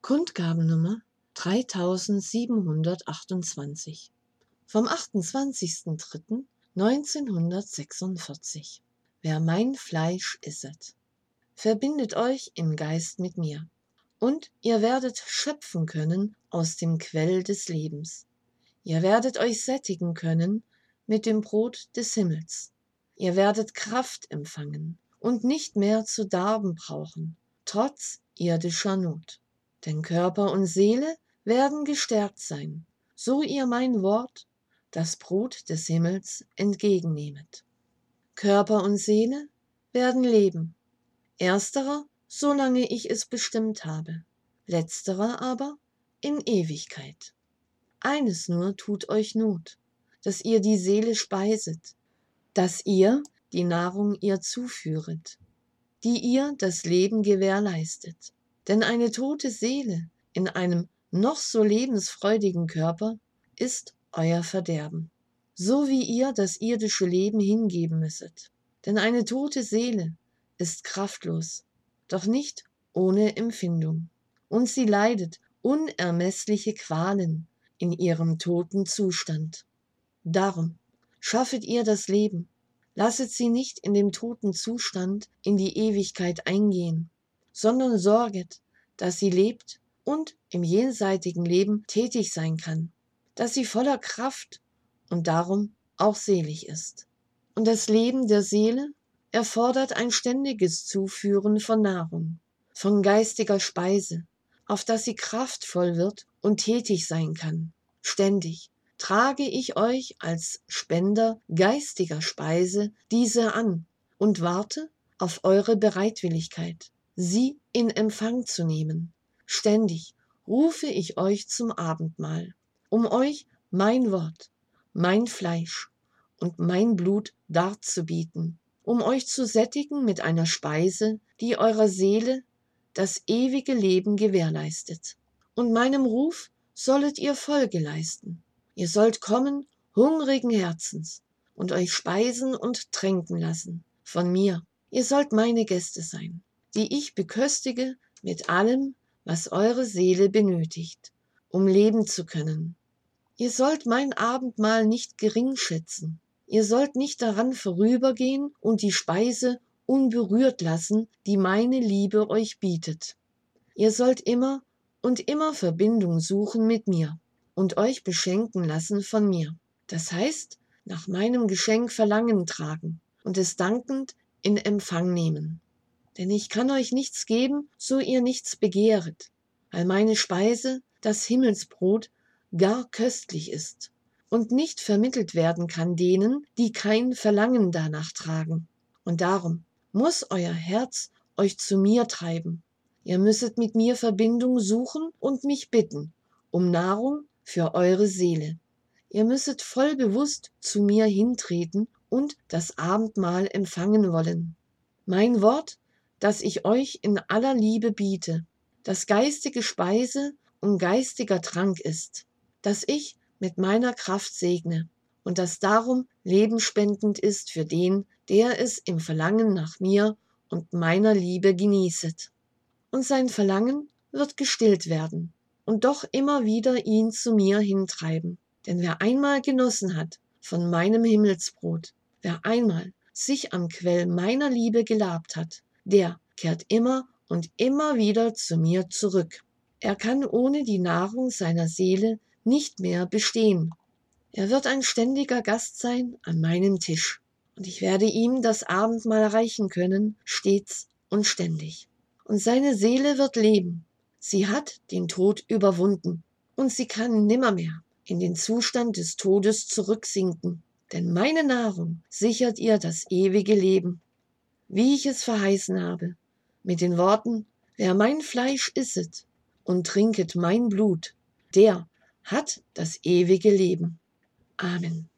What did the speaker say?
Kundgabennummer 3728 vom 28.03.1946. Wer mein Fleisch isset, verbindet euch im Geist mit mir, und ihr werdet schöpfen können aus dem Quell des Lebens. Ihr werdet euch sättigen können mit dem Brot des Himmels. Ihr werdet Kraft empfangen und nicht mehr zu darben brauchen, trotz irdischer Not. Denn Körper und Seele werden gestärkt sein, so ihr mein Wort, das Brot des Himmels, entgegennehmet. Körper und Seele werden leben, ersterer, solange ich es bestimmt habe, letzterer aber in Ewigkeit. Eines nur tut euch Not, dass ihr die Seele speiset, dass ihr die Nahrung ihr zuführet, die ihr das Leben gewährleistet. Denn eine tote Seele in einem noch so lebensfreudigen Körper ist euer Verderben, so wie ihr das irdische Leben hingeben müsset. Denn eine tote Seele ist kraftlos, doch nicht ohne Empfindung, und sie leidet unermessliche Qualen in ihrem toten Zustand. Darum schaffet ihr das Leben, lasset sie nicht in dem toten Zustand in die Ewigkeit eingehen, sondern sorget, dass sie lebt und im jenseitigen Leben tätig sein kann, dass sie voller Kraft und darum auch selig ist. Und das Leben der Seele erfordert ein ständiges Zuführen von Nahrung, von geistiger Speise, auf dass sie kraftvoll wird und tätig sein kann. Ständig trage ich euch als Spender geistiger Speise diese an und warte auf eure Bereitwilligkeit, sie in Empfang zu nehmen. Ständig rufe ich euch zum Abendmahl, um euch mein Wort, mein Fleisch und mein Blut darzubieten, um euch zu sättigen mit einer Speise, die eurer Seele das ewige Leben gewährleistet. Und meinem Ruf sollet ihr Folge leisten. Ihr sollt kommen hungrigen Herzens und euch speisen und tränken lassen von mir. Ihr sollt meine Gäste sein, die ich beköstige mit allem, was eure Seele benötigt, um leben zu können. Ihr sollt mein Abendmahl nicht gering schätzen. Ihr sollt nicht daran vorübergehen und die Speise unberührt lassen, die meine Liebe euch bietet. Ihr sollt immer und immer Verbindung suchen mit mir und euch beschenken lassen von mir. Das heißt, nach meinem Geschenk Verlangen tragen und es dankend in Empfang nehmen. Denn ich kann euch nichts geben, so ihr nichts begehret, weil meine Speise, das Himmelsbrot, gar köstlich ist und nicht vermittelt werden kann denen, die kein Verlangen danach tragen. Und darum muss euer Herz euch zu mir treiben. Ihr müsset mit mir Verbindung suchen und mich bitten um Nahrung für eure Seele. Ihr müsset voll bewusst zu mir hintreten und das Abendmahl empfangen wollen. Mein Wort, das ich euch in aller Liebe biete, das geistige Speise und geistiger Trank ist, das ich mit meiner Kraft segne und das darum lebenspendend ist für den, der es im Verlangen nach mir und meiner Liebe genießet. Und sein Verlangen wird gestillt werden und doch immer wieder ihn zu mir hintreiben. Denn wer einmal genossen hat von meinem Himmelsbrot, wer einmal sich am Quell meiner Liebe gelabt hat, der kehrt immer und immer wieder zu mir zurück. Er kann ohne die Nahrung seiner Seele nicht mehr bestehen. Er wird ein ständiger Gast sein an meinem Tisch, und ich werde ihm das Abendmahl reichen können, stets und ständig. Und seine Seele wird leben. Sie hat den Tod überwunden, und sie kann nimmermehr in den Zustand des Todes zurücksinken, denn meine Nahrung sichert ihr das ewige Leben, wie ich es verheißen habe, mit den Worten: Wer mein Fleisch isset und trinket mein Blut, der hat das ewige Leben. Amen.